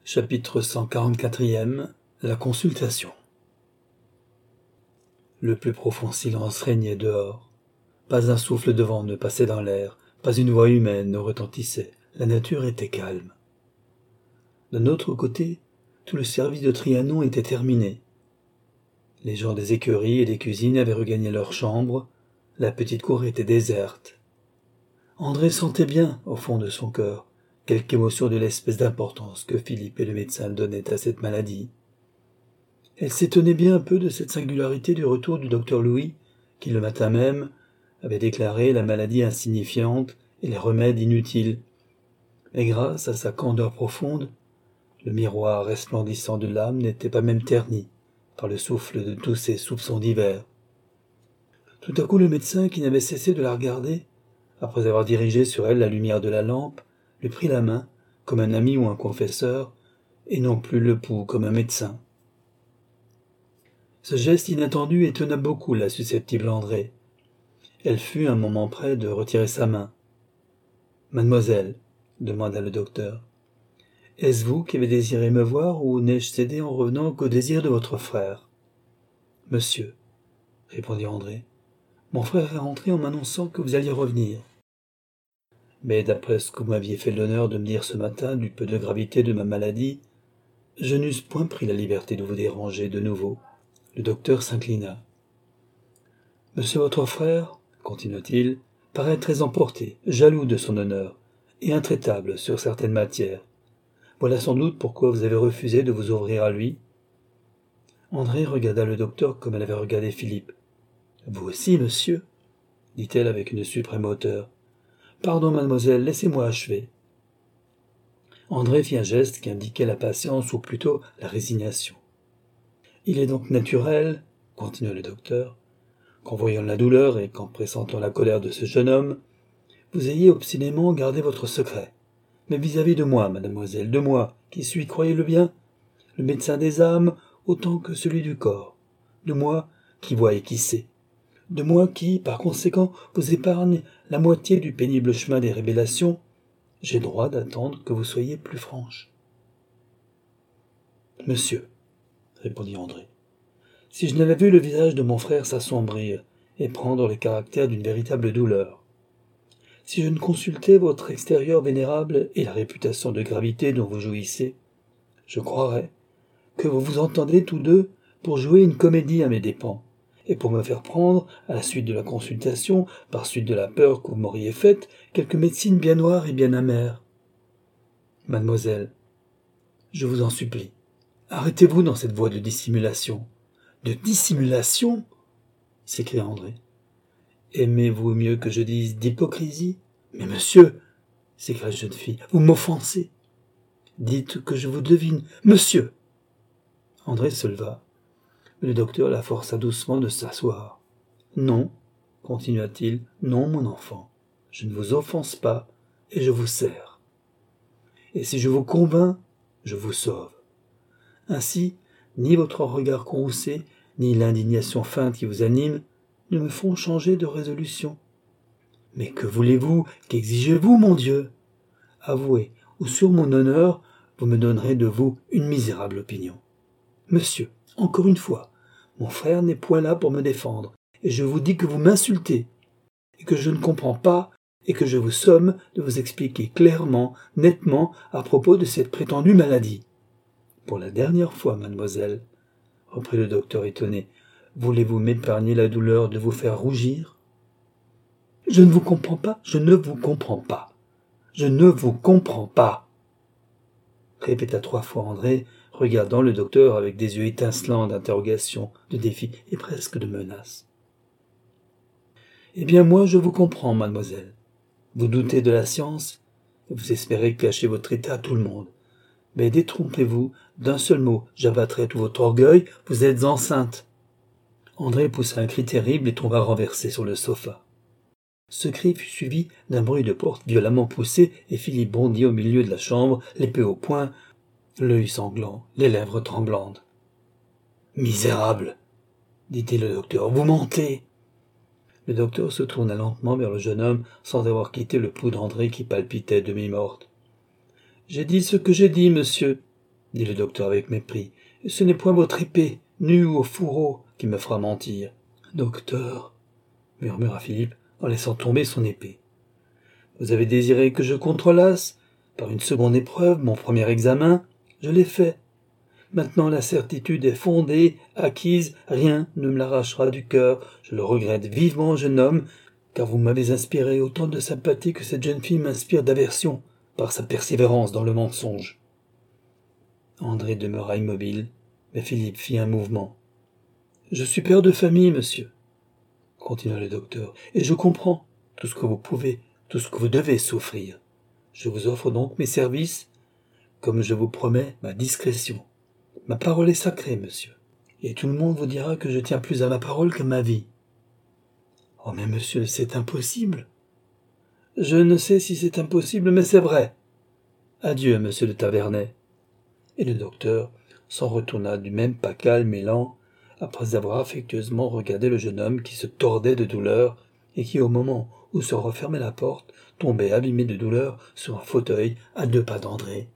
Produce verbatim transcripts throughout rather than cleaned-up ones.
Chapitre cent quarante-quatrième. La consultation. Le plus profond silence régnait dehors. Pas un souffle de vent ne passait dans l'air, pas une voix humaine ne retentissait. La nature était calme. D'un autre côté, tout le service de Trianon était terminé. Les gens des écuries et des cuisines avaient regagné leurs chambres. La petite cour était déserte. André sentait bien, au fond de son cœur, quelque émotion de l'espèce d'importance que Philippe et le médecin donnaient à cette maladie. Elle s'étonnait bien un peu de cette singularité du retour du docteur Louis, qui le matin même avait déclaré la maladie insignifiante et les remèdes inutiles. Mais grâce à sa candeur profonde, le miroir resplendissant de l'âme n'était pas même terni par le souffle de tous ces soupçons divers. Tout à coup le médecin, qui n'avait cessé de la regarder, après avoir dirigé sur elle la lumière de la lampe, lui prit la main, comme un ami ou un confesseur, et non plus le pouls comme un médecin. Ce geste inattendu étonna beaucoup la susceptible André. Elle fut un moment près de retirer sa main. « Mademoiselle, » demanda le docteur, « est-ce vous qui avez désiré me voir ou n'ai-je cédé en revenant qu'au désir de votre frère ?»« Monsieur, » répondit André, « mon frère est rentré en m'annonçant que vous alliez revenir. » Mais d'après ce que vous m'aviez fait l'honneur de me dire ce matin du peu de gravité de ma maladie, je n'eusse point pris la liberté de vous déranger de nouveau. Le docteur s'inclina. « Monsieur votre frère, continua-t-il, paraît très emporté, jaloux de son honneur, et intraitable sur certaines matières. Voilà sans doute pourquoi vous avez refusé de vous ouvrir à lui. » André regarda le docteur comme elle avait regardé Philippe. « Vous aussi, monsieur ?» dit-elle avec une suprême hauteur. « Pardon, mademoiselle, laissez-moi achever. » André fit un geste qui indiquait la patience ou plutôt la résignation. « Il est donc naturel, continua le docteur, qu'en voyant la douleur et qu'en pressentant la colère de ce jeune homme, vous ayez obstinément gardé votre secret. Mais vis-à-vis de moi, mademoiselle, de moi, qui suis, croyez-le bien, le médecin des âmes autant que celui du corps, de moi qui vois et qui sais, de moi qui, par conséquent, vous épargne la moitié du pénible chemin des révélations, j'ai droit d'attendre que vous soyez plus franche. »« Monsieur, » répondit André, « si je n'avais vu le visage de mon frère s'assombrir et prendre le caractère d'une véritable douleur, si je ne consultais votre extérieur vénérable et la réputation de gravité dont vous jouissez, je croirais que vous vous entendez tous deux pour jouer une comédie à mes dépens, et pour me faire prendre, à la suite de la consultation, par suite de la peur que vous m'auriez faite, quelque médecine bien noire et bien amère. Mademoiselle, je vous en supplie, arrêtez-vous dans cette voie de dissimulation. »« De dissimulation ?» s'écria André. « Aimez-vous mieux que je dise d'hypocrisie ? Mais monsieur, s'écria la jeune fille, vous m'offensez. Dites que je vous devine, monsieur. » André se leva, mais le docteur la força doucement de s'asseoir. « Non, continua-t-il, non, mon enfant, je ne vous offense pas et je vous sers. Et si je vous convainc, je vous sauve. Ainsi, ni votre regard courroucé, ni l'indignation feinte qui vous anime ne me font changer de résolution. Mais que voulez-vous, qu'exigez-vous, mon Dieu? Avouez, ou sur mon honneur, vous me donnerez de vous une misérable opinion. Monsieur, encore une fois, mon frère n'est point là pour me défendre, et je vous dis que vous m'insultez, et que je ne comprends pas, et que je vous somme de vous expliquer clairement, nettement, à propos de cette prétendue maladie. Pour la dernière fois, mademoiselle, reprit le docteur étonné, voulez-vous m'épargner la douleur de vous faire rougir? Je ne vous comprends pas, je ne vous comprends pas, je ne vous comprends pas, répéta trois fois André, regardant le docteur avec des yeux étincelants d'interrogation, de défi et presque de menace. « Eh bien, moi, je vous comprends, mademoiselle. Vous doutez de la science, et vous espérez cacher votre état à tout le monde. Mais détrompez-vous, d'un seul mot, j'abattrai tout votre orgueil, vous êtes enceinte. » André poussa un cri terrible et tomba renversé sur le sofa. Ce cri fut suivi d'un bruit de porte violemment poussé, et Philippe bondit au milieu de la chambre, l'épée au poing, l'œil sanglant, les lèvres tremblantes. « Misérable !» dit-il le docteur, « vous mentez !» Le docteur se tourna lentement vers le jeune homme sans avoir quitté le pouls d'André qui palpitait demi-morte. « J'ai dit ce que j'ai dit, monsieur, » dit le docteur avec mépris. « Ce n'est point votre épée, nue au fourreau, qui me fera mentir. »« Docteur, » murmura Philippe en laissant tomber son épée. « Vous avez désiré que je contrelasse, par une seconde épreuve, mon premier examen. Je l'ai fait. Maintenant la certitude est fondée, acquise, rien ne me l'arrachera du cœur. Je le regrette vivement, jeune homme, car vous m'avez inspiré autant de sympathie que cette jeune fille m'inspire d'aversion par sa persévérance dans le mensonge. » André demeura immobile, mais Philippe fit un mouvement. « Je suis père de famille, monsieur, » continua le docteur, « et je comprends tout ce que vous pouvez, tout ce que vous devez souffrir. Je vous offre donc mes services, comme je vous promets ma discrétion. Ma parole est sacrée, monsieur, et tout le monde vous dira que je tiens plus à ma parole qu'à ma vie. »« Oh, mais monsieur, c'est impossible. »« Je ne sais si c'est impossible, mais c'est vrai. Adieu, monsieur de Tavernay. » Et le docteur s'en retourna du même pas calme et lent, après avoir affectueusement regardé le jeune homme qui se tordait de douleur et qui, au moment où se refermait la porte, tombait abîmé de douleur sur un fauteuil à deux pas d'André.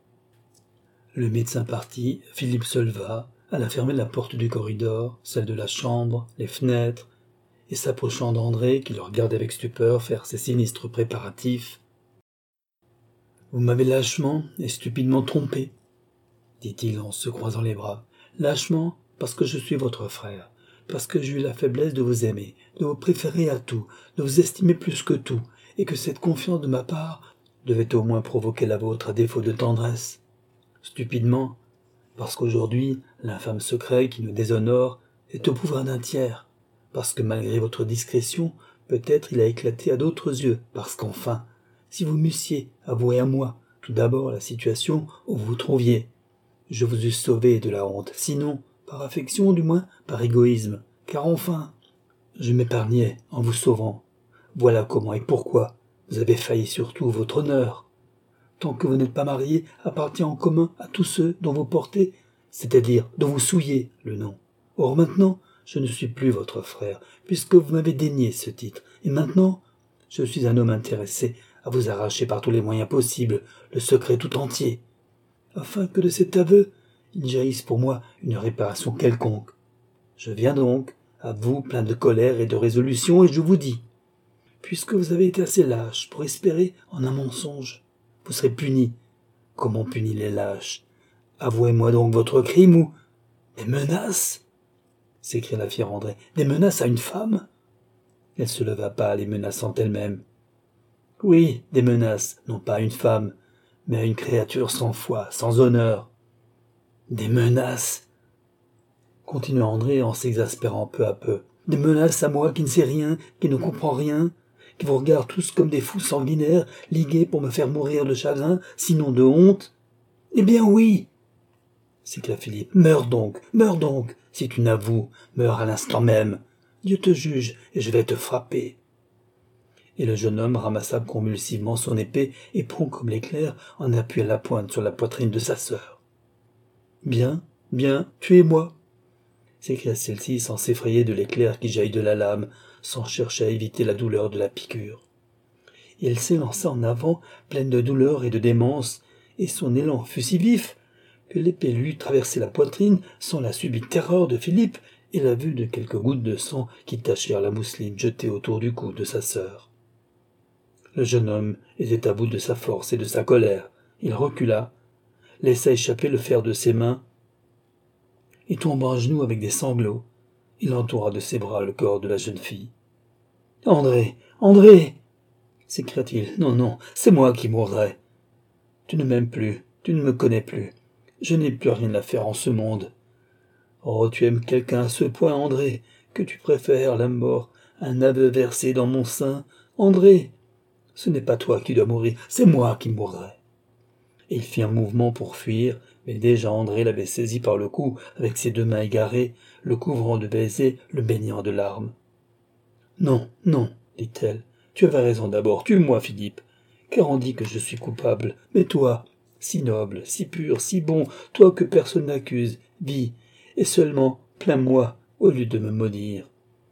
Le médecin parti, Philippe se leva, alla fermer la porte du corridor, celle de la chambre, les fenêtres, et s'approchant d'André, qui le regardait avec stupeur faire ses sinistres préparatifs. « Vous m'avez lâchement et stupidement trompé, » dit-il en se croisant les bras. « Lâchement parce que je suis votre frère, parce que j'ai eu la faiblesse de vous aimer, de vous préférer à tout, de vous estimer plus que tout, et que cette confiance de ma part devait au moins provoquer la vôtre à défaut de tendresse. Stupidement, parce qu'aujourd'hui, l'infâme secret qui nous déshonore est au pouvoir d'un tiers, parce que malgré votre discrétion, peut-être il a éclaté à d'autres yeux, parce qu'enfin, si vous m'eussiez avoué à moi, tout d'abord la situation où vous vous trouviez, je vous eusse sauvé de la honte, sinon, par affection, du moins par égoïsme, car enfin, je m'épargnais en vous sauvant. Voilà comment et pourquoi vous avez failli surtout votre honneur. Tant que vous n'êtes pas marié, appartient en commun à tous ceux dont vous portez, c'est-à-dire dont vous souillez le nom. Or maintenant, je ne suis plus votre frère, puisque vous m'avez dénié ce titre, et maintenant, je suis un homme intéressé à vous arracher par tous les moyens possibles le secret tout entier, afin que de cet aveu, il jaillisse pour moi une réparation quelconque. Je viens donc, à vous plein de colère et de résolution, et je vous dis, puisque vous avez été assez lâche pour espérer en un mensonge, vous serez puni, comme on punit les lâches. Avouez-moi donc votre crime ou... Des menaces, s'écria la fière André. Des menaces à une femme? Elle se leva pâle et menaçant elle-même. Oui, des menaces, non pas à une femme, mais à une créature sans foi, sans honneur. Des menaces, continua André en s'exaspérant peu à peu. Des menaces à moi qui ne sais rien, qui ne comprends rien, qui vous regardent tous comme des fous sanguinaires, ligués pour me faire mourir de chagrin, sinon de honte. Eh bien oui, s'écria Philippe. Meurs donc, meurs donc, si tu n'avoues, meurs à l'instant même. Dieu te juge, et je vais te frapper. Et le jeune homme ramassa convulsivement son épée et prompt comme l'éclair en appuya la pointe sur la poitrine de sa sœur. Bien, bien, tuez-moi, s'écria celle-ci sans s'effrayer de l'éclair qui jaillit de la lame, sans chercher à éviter la douleur de la piqûre. Et elle s'élança en avant, pleine de douleur et de démence, et son élan fut si vif que l'épée lui traversait la poitrine sans la subite terreur de Philippe et la vue de quelques gouttes de sang qui tachèrent la mousseline jetée autour du cou de sa sœur. Le jeune homme était à bout de sa force et de sa colère. Il recula, laissa échapper le fer de ses mains, et tomba à genoux avec des sanglots. Il entoura de ses bras le corps de la jeune fille. « André, André !» s'écria-t-il. « Non, non, c'est moi qui mourrai. Tu ne m'aimes plus, tu ne me connais plus. Je n'ai plus rien à faire en ce monde. Oh, tu aimes quelqu'un à ce point, André, que tu préfères la mort, un aveu versé dans mon sein. André, ce n'est pas toi qui dois mourir, c'est moi qui mourrai. » Et il fit un mouvement pour fuir, mais déjà André l'avait saisi par le cou, avec ses deux mains égarées, le couvrant de baisers, le baignant de larmes. « Non, non, dit-elle, tu avais raison d'abord, tue-moi, Philippe, car on dit que je suis coupable, mais toi, si noble, si pur, si bon, toi que personne n'accuse, vis, et seulement plains-moi au lieu de me maudire. »«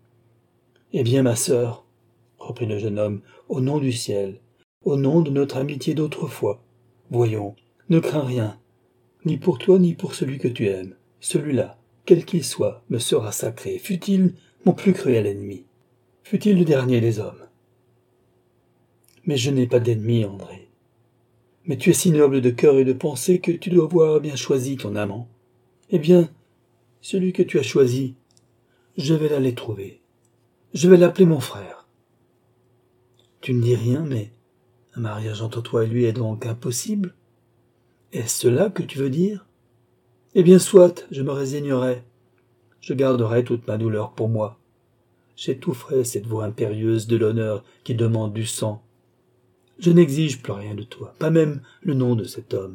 Eh bien, ma sœur, reprit le jeune homme, au nom du ciel, au nom de notre amitié d'autrefois, voyons, ne crains rien. Ni pour toi, ni pour celui que tu aimes. Celui-là, quel qu'il soit, me sera sacré, fût-il mon plus cruel ennemi, fût-il le dernier des hommes. Mais je n'ai pas d'ennemi, André. Mais tu es si noble de cœur et de pensée que tu dois avoir bien choisi ton amant. Eh bien, celui que tu as choisi, je vais l'aller trouver. Je vais l'appeler mon frère. Tu ne dis rien, mais un mariage entre toi et lui est donc impossible? Est-ce cela que tu veux dire? Eh bien, soit, je me résignerai. Je garderai toute ma douleur pour moi. J'étoufferai cette voix impérieuse de l'honneur qui demande du sang. Je n'exige plus rien de toi, pas même le nom de cet homme.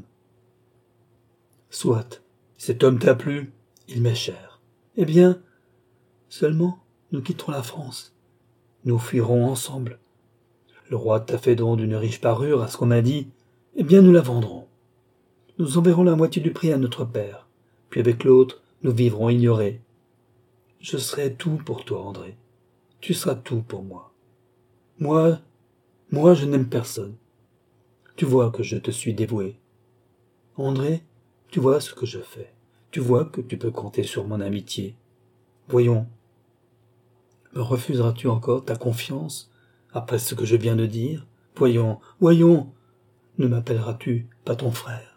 Soit, cet homme t'a plu, il m'est cher. Eh bien, seulement, nous quitterons la France. Nous fuirons ensemble. Le roi t'a fait don d'une riche parure, à ce qu'on m'a dit. Eh bien, nous la vendrons. Nous enverrons la moitié du prix à notre père. Puis avec l'autre, nous vivrons ignorés. Je serai tout pour toi, André. Tu seras tout pour moi. Moi, moi, je n'aime personne. Tu vois que je te suis dévoué. André, tu vois ce que je fais. Tu vois que tu peux compter sur mon amitié. Voyons, me refuseras-tu encore ta confiance après ce que je viens de dire? Voyons, voyons, ne m'appelleras-tu pas ton frère?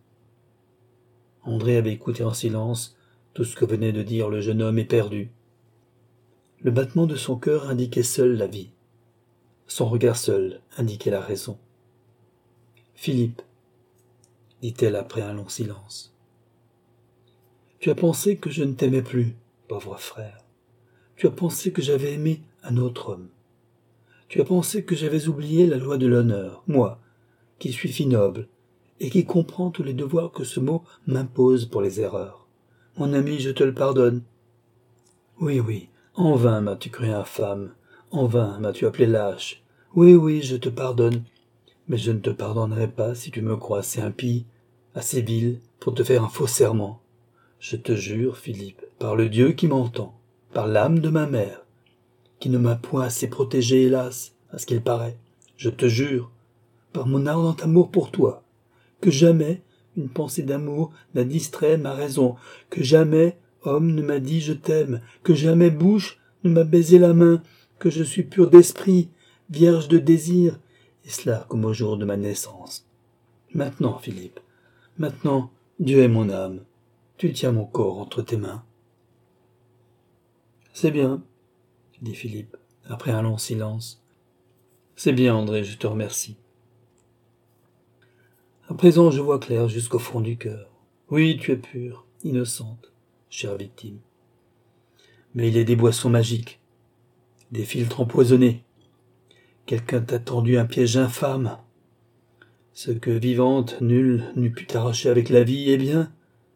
André avait écouté en silence tout ce que venait de dire le jeune homme éperdu. Le battement de son cœur indiquait seul la vie. Son regard seul indiquait la raison. « Philippe, dit-elle après un long silence, tu as pensé que je ne t'aimais plus, pauvre frère. Tu as pensé que j'avais aimé un autre homme. Tu as pensé que j'avais oublié la loi de l'honneur, moi, qui suis fille noble, et qui comprends tous les devoirs que ce mot m'impose pour les erreurs. Mon ami, je te le pardonne. Oui, oui, en vain m'as-tu cru infâme, en vain m'as-tu appelé lâche. Oui, oui, je te pardonne, mais je ne te pardonnerai pas si tu me crois assez impie, assez vil, pour te faire un faux serment. Je te jure, Philippe, par le Dieu qui m'entend, par l'âme de ma mère, qui ne m'a point assez protégé, hélas, à ce qu'il paraît, je te jure, par mon ardent amour pour toi, que jamais une pensée d'amour n'a distrait ma raison, que jamais homme ne m'a dit je t'aime, que jamais bouche ne m'a baisé la main, que je suis pur d'esprit, vierge de désir, et cela comme au jour de ma naissance. Maintenant, Philippe, maintenant, Dieu est mon âme, tu tiens mon corps entre tes mains. C'est bien, dit Philippe, après un long silence. C'est bien, André, je te remercie. À présent, je vois clair jusqu'au fond du cœur. Oui, tu es pure, innocente, chère victime. Mais il est des boissons magiques, des filtres empoisonnés. Quelqu'un t'a tendu un piège infâme. Ce que, vivante, nul n'eût pu t'arracher avec la vie, eh bien,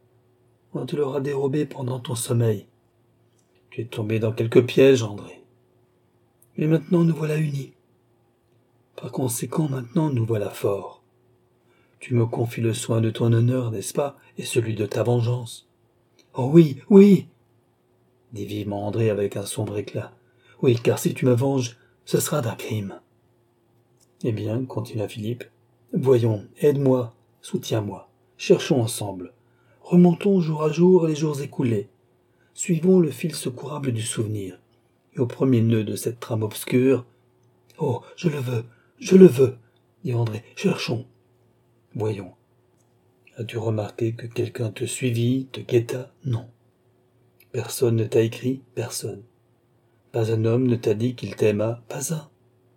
on te l'aura dérobé pendant ton sommeil. Tu es tombé dans quelque piège, André. Mais maintenant nous voilà unis. Par conséquent, maintenant nous voilà forts. Tu me confies le soin de ton honneur, n'est-ce pas, et celui de ta vengeance. Oh oui, oui, dit vivement André avec un sombre éclat. Oui, car si tu me venges, ce sera d'un crime. Eh bien, continua Philippe, voyons, aide-moi, soutiens-moi, cherchons ensemble, remontons jour à jour les jours écoulés, suivons le fil secourable du souvenir, et au premier nœud de cette trame obscure, oh, je le veux, je le veux, dit André, cherchons. Voyons, as-tu remarqué que quelqu'un te suivit, te guetta? Non. Personne ne t'a écrit? Personne. Pas un homme ne t'a dit qu'il t'aima? Pas un.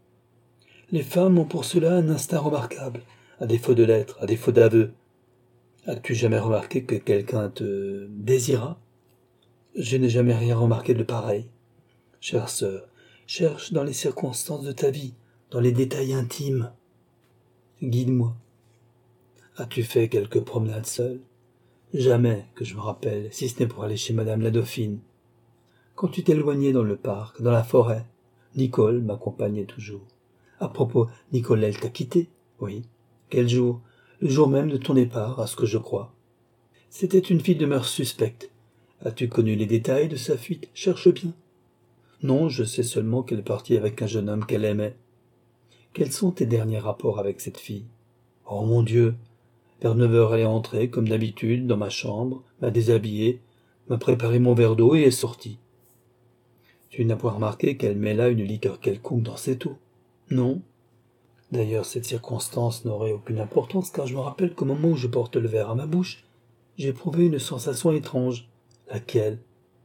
Les femmes ont pour cela un instinct remarquable, à défaut de lettres, à défaut d'aveux. As-tu jamais remarqué que quelqu'un te désira? Je n'ai jamais rien remarqué de pareil. Chère sœur, cherche dans les circonstances de ta vie, dans les détails intimes. Guide-moi. As-tu fait quelque promenade seule? Jamais que je me rappelle, si ce n'est pour aller chez madame la Dauphine. Quand tu t'éloignais dans le parc, dans la forêt, Nicole m'accompagnait toujours. À propos, Nicole, elle t'a quitté? Oui. Quel jour? Le jour même de ton départ, à ce que je crois. C'était une fille de mœurs suspectes. As-tu connu les détails de sa fuite? Cherche bien. Non, je sais seulement qu'elle partit avec un jeune homme qu'elle aimait. Quels sont tes derniers rapports avec cette fille? Oh mon Dieu! Vers neuf heures, elle est entrée, comme d'habitude, dans ma chambre, m'a déshabillé, m'a préparé mon verre d'eau et est sortie. Tu n'as point remarqué qu'elle mêla une liqueur quelconque dans cette eau? Non. D'ailleurs, cette circonstance n'aurait aucune importance, car je me rappelle qu'au moment où je porte le verre à ma bouche, j'ai éprouvé une sensation étrange. Laquelle?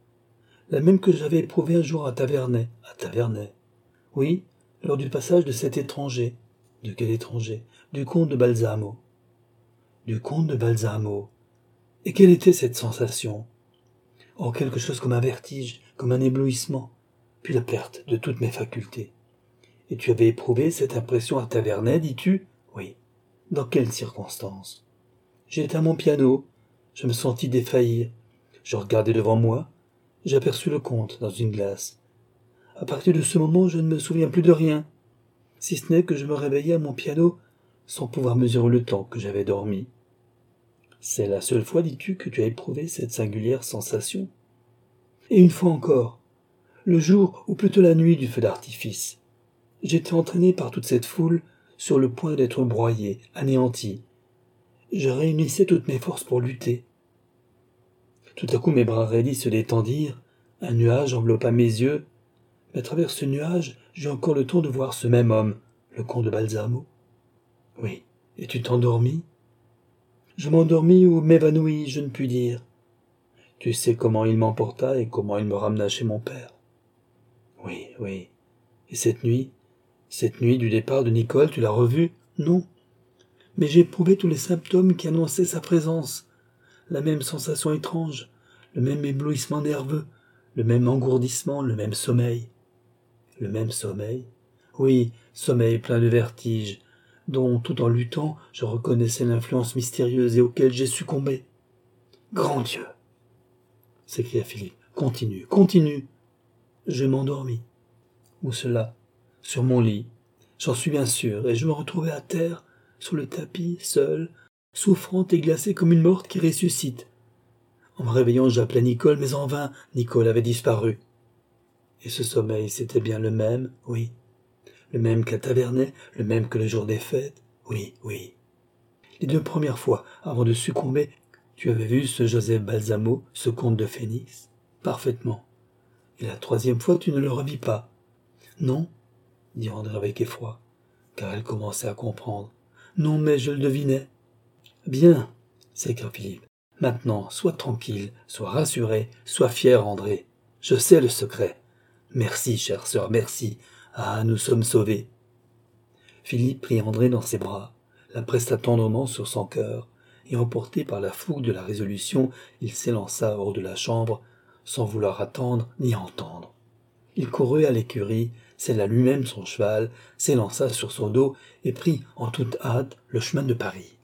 La même que j'avais éprouvée un jour à Tavernay. À Tavernay. Oui, lors du passage de cet étranger. De quel étranger? Du comte de Balsamo. Du comte de Balsamo. Et quelle était cette sensation? Oh, quelque chose comme un vertige, comme un éblouissement, puis la perte de toutes mes facultés. Et tu avais éprouvé cette impression à Tavernay, dis-tu? Oui. Dans quelles circonstances? J'étais à mon piano, je me sentis défaillir. Je regardai devant moi, j'aperçus le comte dans une glace. À partir de ce moment, je ne me souviens plus de rien, si ce n'est que je me réveillai à mon piano sans pouvoir mesurer le temps que j'avais dormi. C'est la seule fois, dis-tu, que tu as éprouvé cette singulière sensation? Et une fois encore, le jour ou plutôt la nuit du feu d'artifice. J'étais entraîné par toute cette foule, sur le point d'être broyé, anéanti. Je réunissais toutes mes forces pour lutter. Tout à coup mes bras raidis se détendirent, un nuage enveloppa mes yeux, mais à travers ce nuage j'eus encore le temps de voir ce même homme, le comte de Balsamo. Oui, et tu t'endormis? Je m'endormis ou m'évanouis, je ne puis dire. Tu sais comment il m'emporta et comment il me ramena chez mon père. Oui, oui. Et cette nuit, cette nuit du départ de Nicole, tu l'as revue? Non. Mais j'ai éprouvé tous les symptômes qui annonçaient sa présence. La même sensation étrange, le même éblouissement nerveux, le même engourdissement, le même sommeil. Le même sommeil? Oui, sommeil plein de vertige, dont, tout en luttant, je reconnaissais l'influence mystérieuse et auquel j'ai succombé. Grand Dieu! S'écria Philippe. Continue, continue. Je m'endormis. Où cela? Sur mon lit. J'en suis bien sûr, et je me retrouvai à terre, sur le tapis, seul, souffrante et glacée comme une morte qui ressuscite. En me réveillant, j'appelai Nicole, mais en vain, Nicole avait disparu. Et ce sommeil, c'était bien le même, oui. Le même qu'à Tavernay, le même que le jour des fêtes, oui, oui. Les deux premières fois, avant de succomber, tu avais vu ce Joseph Balsamo, ce comte de Phénix? Parfaitement. Et la troisième fois, tu ne le revis pas? Non, dit André avec effroi, car elle commençait à comprendre. Non, mais je le devinais. Bien, s'écria Philippe. Maintenant, sois tranquille, sois rassuré, sois fier, André. Je sais le secret. Merci, chère sœur, merci. Ah, nous sommes sauvés. Philippe prit André dans ses bras, la pressa tendrement sur son cœur, et emporté par la fougue de la résolution, il s'élança hors de la chambre, sans vouloir attendre ni entendre. Il courut à l'écurie, sella lui-même son cheval, s'élança sur son dos et prit en toute hâte le chemin de Paris.